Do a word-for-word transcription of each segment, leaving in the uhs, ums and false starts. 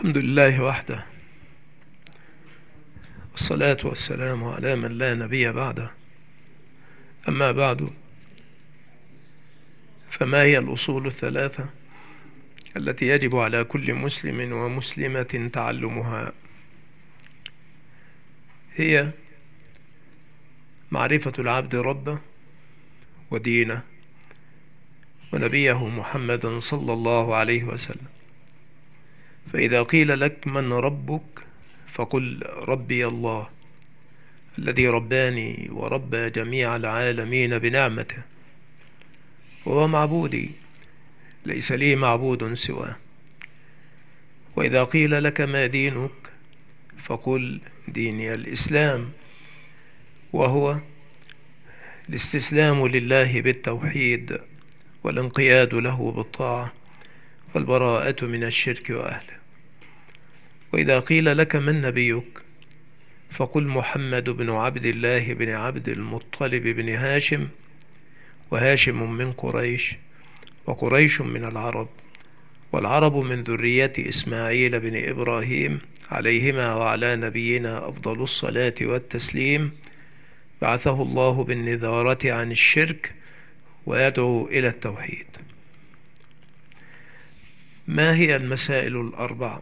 الحمد لله وحده، والصلاة والسلام على من لا نبي بعده. أما بعد، فما هي الأصول الثلاثة التي يجب على كل مسلم ومسلمة تعلمها؟ هي معرفة العبد ربه ودينه ونبيه محمد صلى الله عليه وسلم. فإذا قيل لك من ربك فقل ربي الله الذي رباني وربى جميع العالمين بنعمته، وهو معبودي ليس لي معبود سواه. وإذا قيل لك ما دينك فقل ديني الإسلام، وهو الاستسلام لله بالتوحيد والانقياد له بالطاعة والبراءة من الشرك وأهله. وإذا قيل لك من نبيك فقل محمد بن عبد الله بن عبد المطلب بن هاشم، وهاشم من قريش، وقريش من العرب، والعرب من ذرية إسماعيل بن إبراهيم عليهما وعلى نبينا أفضل الصلاة والتسليم. بعثه الله بالنذارة عن الشرك ويدعو إلى التوحيد. ما هي المسائل الأربع؟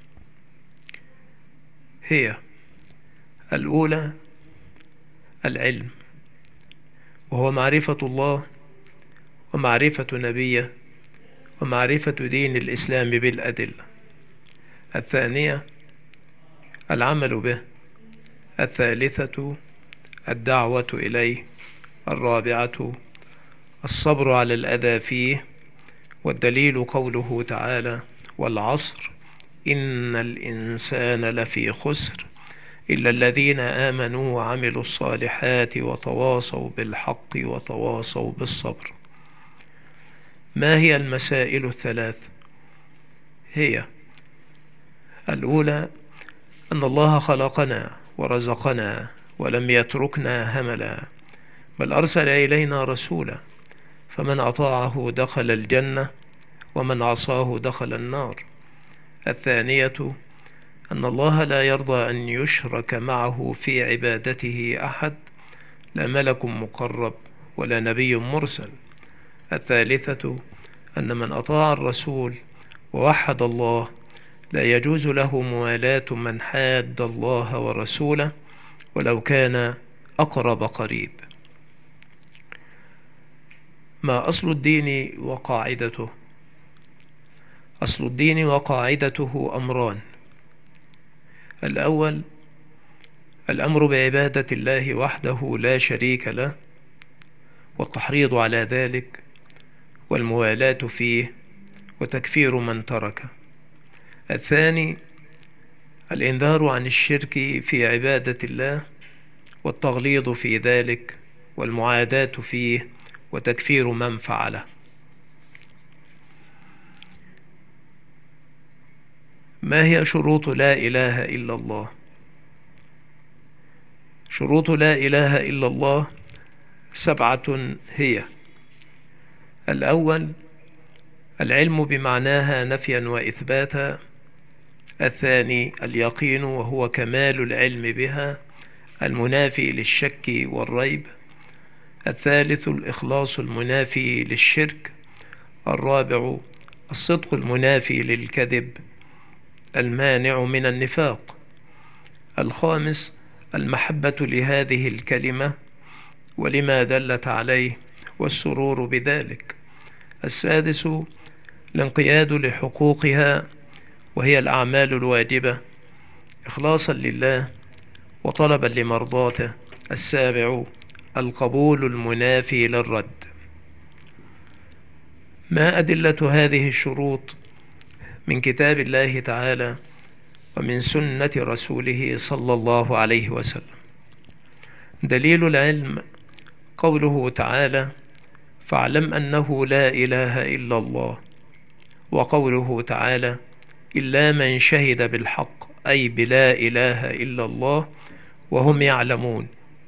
هي: الأولى العلم، وهو معرفة الله ومعرفة نبيه ومعرفة دين الإسلام بالأدلة. الثانية العمل به. الثالثة الدعوة إليه. الرابعة الصبر على الأذى فيه، والدليل قوله تعالى: والعصر إن الإنسان لفي خسر إلا الذين آمنوا وعملوا الصالحات وتواصوا بالحق وتواصوا بالصبر. ما هي المسائل الثلاث؟ هي: الأولى أن الله خلقنا ورزقنا ولم يتركنا هملا، بل أرسل إلينا رسولا، فمن أطاعه دخل الجنة ومن عصاه دخل النار. الثانية أن الله لا يرضى أن يشرك معه في عبادته أحد، لا ملك مقرب ولا نبي مرسل. الثالثة أن من أطاع الرسول ووحد الله لا يجوز له موالاة من حاد الله ورسوله ولو كان أقرب قريب. ما أصل الدين وقاعدته؟ أصل الدين وقاعدته أمران: الأول الأمر بعبادة الله وحده لا شريك له، والتحريض على ذلك، والموالاة فيه، وتكفير من تركه. الثاني الإنذار عن الشرك في عبادة الله، والتغليظ في ذلك، والمعاداة فيه، وتكفير من فعله. ما هي شروط لا إله إلا الله؟ شروط لا إله إلا الله سبعة هي: الأول العلم بمعناها نفيا وإثباتا. الثاني اليقين، وهو كمال العلم بها المنافي للشك والريب. الثالث الإخلاص المنافي للشرك. الرابع الصدق المنافي للكذب المانع من النفاق. الخامس المحبة لهذه الكلمة ولما دلت عليه والسرور بذلك. السادس الانقياد لحقوقها، وهي الأعمال الواجبة إخلاصا لله وطلبا لمرضاته. السابع القبول المنافي للرد. ما أدلة هذه الشروط من كتاب الله تعالى ومن سنة رسوله صلى الله عليه وسلم؟ دليل العلم قوله تعالى: فاعلم أنه لا إله إلا الله، وقوله تعالى: إلا من شهد بالحق، أي بلا إله إلا الله وهم يعلمون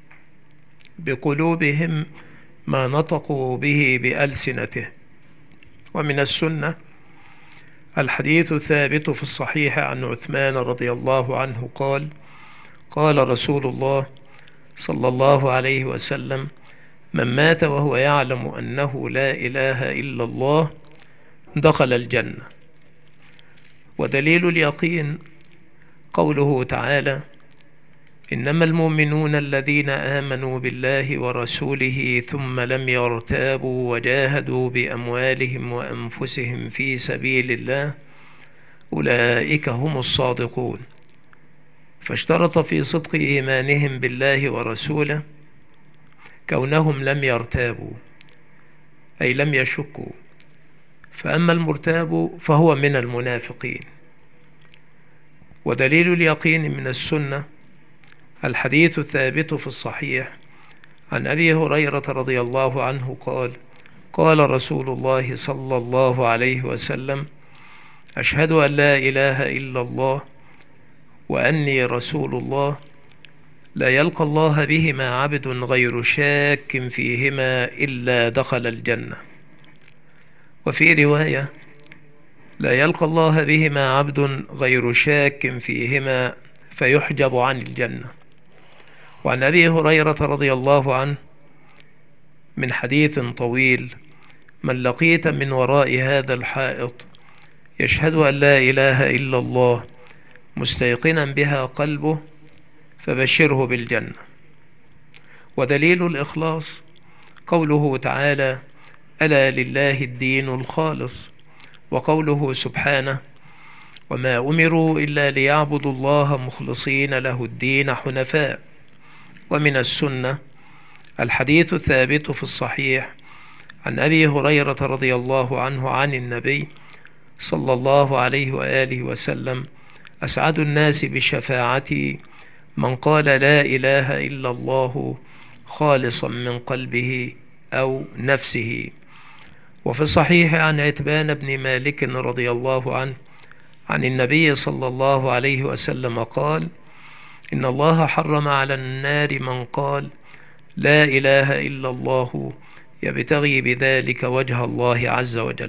بقلوبهم ما نطقوا به بألسنته. ومن السنة الحديث الثابت في الصحيح عن عثمان رضي الله عنه قال: قال رسول الله صلى الله عليه وسلم: من مات وهو يعلم أنه لا إله إلا الله دخل الجنة. ودليل اليقين قوله تعالى: إنما المؤمنون الذين آمنوا بالله ورسوله ثم لم يرتابوا وجاهدوا بأموالهم وأنفسهم في سبيل الله أولئك هم الصادقون. فاشترط في صدق إيمانهم بالله ورسوله كونهم لم يرتابوا، أي لم يشكوا، فأما المرتاب فهو من المنافقين. ودليل اليقين من السنة الحديث الثابت في الصحيح عن أبي هريرة رضي الله عنه قال: قال رسول الله صلى الله عليه وسلم: أشهد أن لا إله إلا الله وأني رسول الله، لا يلقى الله بهما عبد غير شاك فيهما إلا دخل الجنة. وفي رواية: لا يلقى الله بهما عبد غير شاك فيهما فيحجب عن الجنة. وعن أبي هريرة رضي الله عنه من حديث طويل: من لقيت من وراء هذا الحائط يشهد أن لا إله إلا الله مستيقنا بها قلبه فبشره بالجنة. ودليل الإخلاص قوله تعالى: ألا لله الدين الخالص، وقوله سبحانه: وما أمروا إلا ليعبدوا الله مخلصين له الدين حنفاء. ومن السنة الحديث الثابت في الصحيح عن أبي هريرة رضي الله عنه عن النبي صلى الله عليه وآله وسلم: أسعد الناس بشفاعتي من قال لا إله إلا الله خالصا من قلبه أو نفسه. وفي الصحيح عن عتبان بن مالك رضي الله عنه عن النبي صلى الله عليه وسلم قال: إن الله حرم على النار من قال لا إله إلا الله يبتغي بذلك وجه الله عز وجل.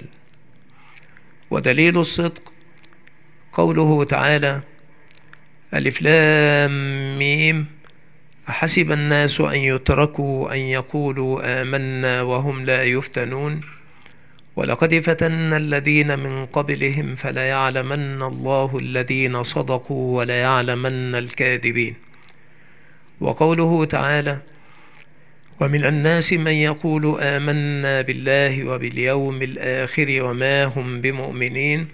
ودليل الصدق قوله تعالى: ألف لام ميم أحسب الناس أن يتركوا أن يقولوا آمنا وهم لا يفتنون ولقد فتنا الذين من قبلهم فليعلمن الله الذين صدقوا وليعلمن الكاذبين. وقوله تعالى: ومن الناس من يقول آمنا بالله وباليوم الآخر وما هم بمؤمنين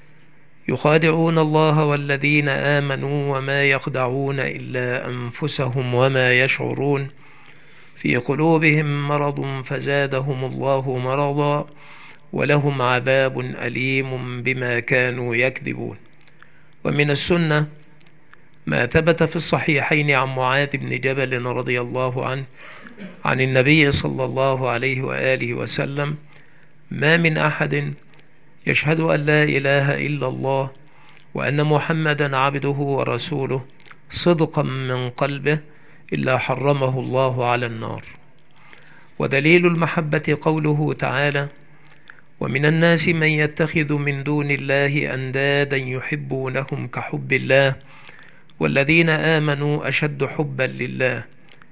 يخادعون الله والذين آمنوا وما يخدعون إلا أنفسهم وما يشعرون في قلوبهم مرض فزادهم الله مرضا ولهم عذاب أليم بما كانوا يكذبون. ومن السنة ما ثبت في الصحيحين عن معاذ بن جبل رضي الله عنه عن النبي صلى الله عليه وآله وسلم: ما من أحد يشهد أن لا إله إلا الله وأن محمدا عبده ورسوله صدقا من قلبه إلا حرمه الله على النار. ودليل المحبة قوله تعالى: ومن الناس من يتخذ من دون الله أندادا يحبونهم كحب الله والذين آمنوا أشد حبا لله.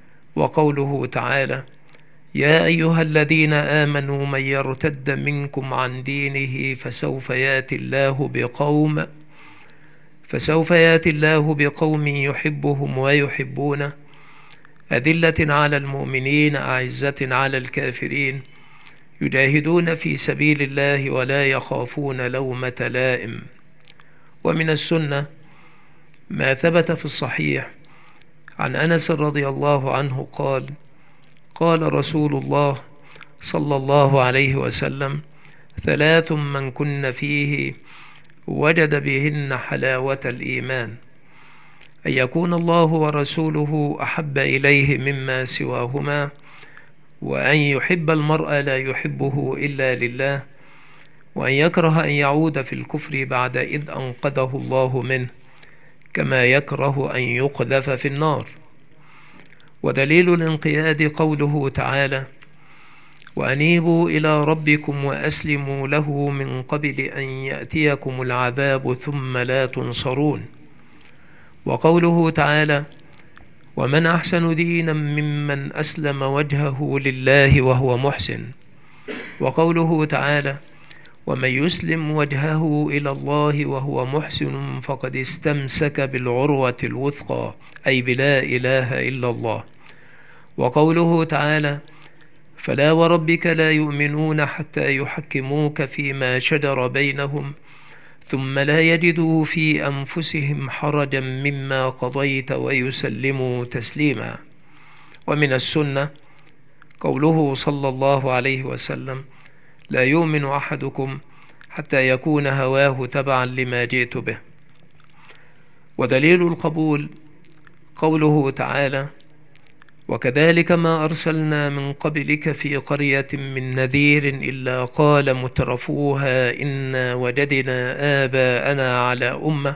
وقوله تعالى: يا أيها الذين آمنوا من يرتد منكم عن دينه فسوف يأتي الله بقوم فسوف يأتي الله بقوم يحبهم ويحبونه أذلة على المؤمنين أعزة على الكافرين يجاهدون في سبيل الله ولا يخافون لومة لائم. ومن السنة ما ثبت في الصحيح عن أنس رضي الله عنه قال: قال رسول الله صلى الله عليه وسلم: ثلاث من كن فيه وجد بهن حلاوة الإيمان: أن يكون الله ورسوله أحب إليه مما سواهما، وأن يحب المرء لا يحبه إلا لله، وأن يكره أن يعود في الكفر بعد إذ أنقذه الله منه، كما يكره أن يقذف في النار. ودليل الانقياد قوله تعالى: وأنيبوا إلى ربكم وأسلموا له من قبل أن يأتيكم العذاب ثم لا تنصرون. وقوله تعالى: ومن أحسن دينا ممن أسلم وجهه لله وهو محسن. وقوله تعالى: ومن يسلم وجهه إلى الله وهو محسن فقد استمسك بالعروة الوثقى، أي بلا إله إلا الله. وقوله تعالى: فلا وربك لا يؤمنون حتى يحكموك فيما شجر بينهم ثم لا يجدوا في أنفسهم حرجا مما قضيت ويسلموا تسليما. ومن السنة قوله صلى الله عليه وسلم: لا يؤمن أحدكم حتى يكون هواه تبعا لما جئت به. ودليل القبول قوله تعالى: وكذلك ما أرسلنا من قبلك في قرية من نذير إلا قال مترفوها إنا وجدنا آباءنا على أمة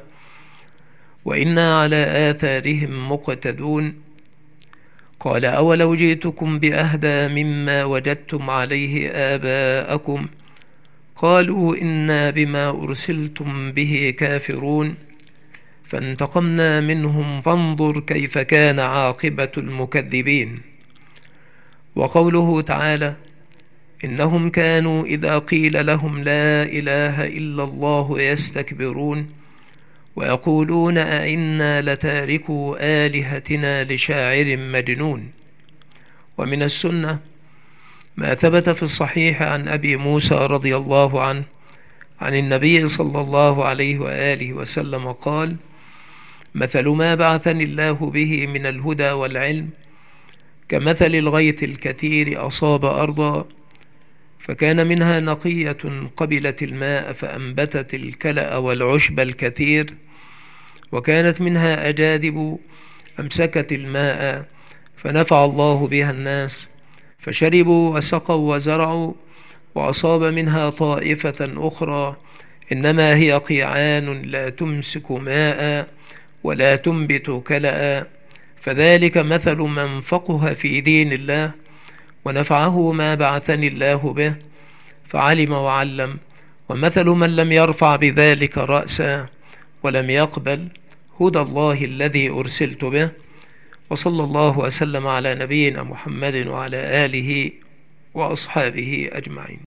وإنا على آثارهم مقتدون. قال: أولو جئتكم بأهدى مما وجدتم عليه آباءكم قالوا إنا بما أرسلتم به كافرون فانتقمنا منهم فانظر كيف كان عاقبة المكذبين. وقوله تعالى: إنهم كانوا إذا قيل لهم لا إله إلا الله يستكبرون ويقولون أئنا لتاركوا آلهتنا لشاعر مجنون. ومن السنة ما ثبت في الصحيح عن أبي موسى رضي الله عنه عن النبي صلى الله عليه وآله وسلم قال: مثل ما بعثني الله به من الهدى والعلم كمثل الغيث الكثير أصاب أرضا فكان منها نقية قبلت الماء فأنبتت الكلأ والعشب الكثير، وكانت منها أجادب أمسكت الماء فنفع الله بها الناس فشربوا وسقوا وزرعوا، وأصاب منها طائفة أخرى إنما هي قيعان لا تمسك ماء ولا تنبت كلأ، فذلك مثل من فقه في دين الله ونفعه ما بعثني الله به فعلم وعلم، ومثل من لم يرفع بذلك رأسا ولم يقبل هدى الله الذي أرسلت به. وصلى الله وسلم على نبينا محمد وعلى آله وأصحابه أجمعين.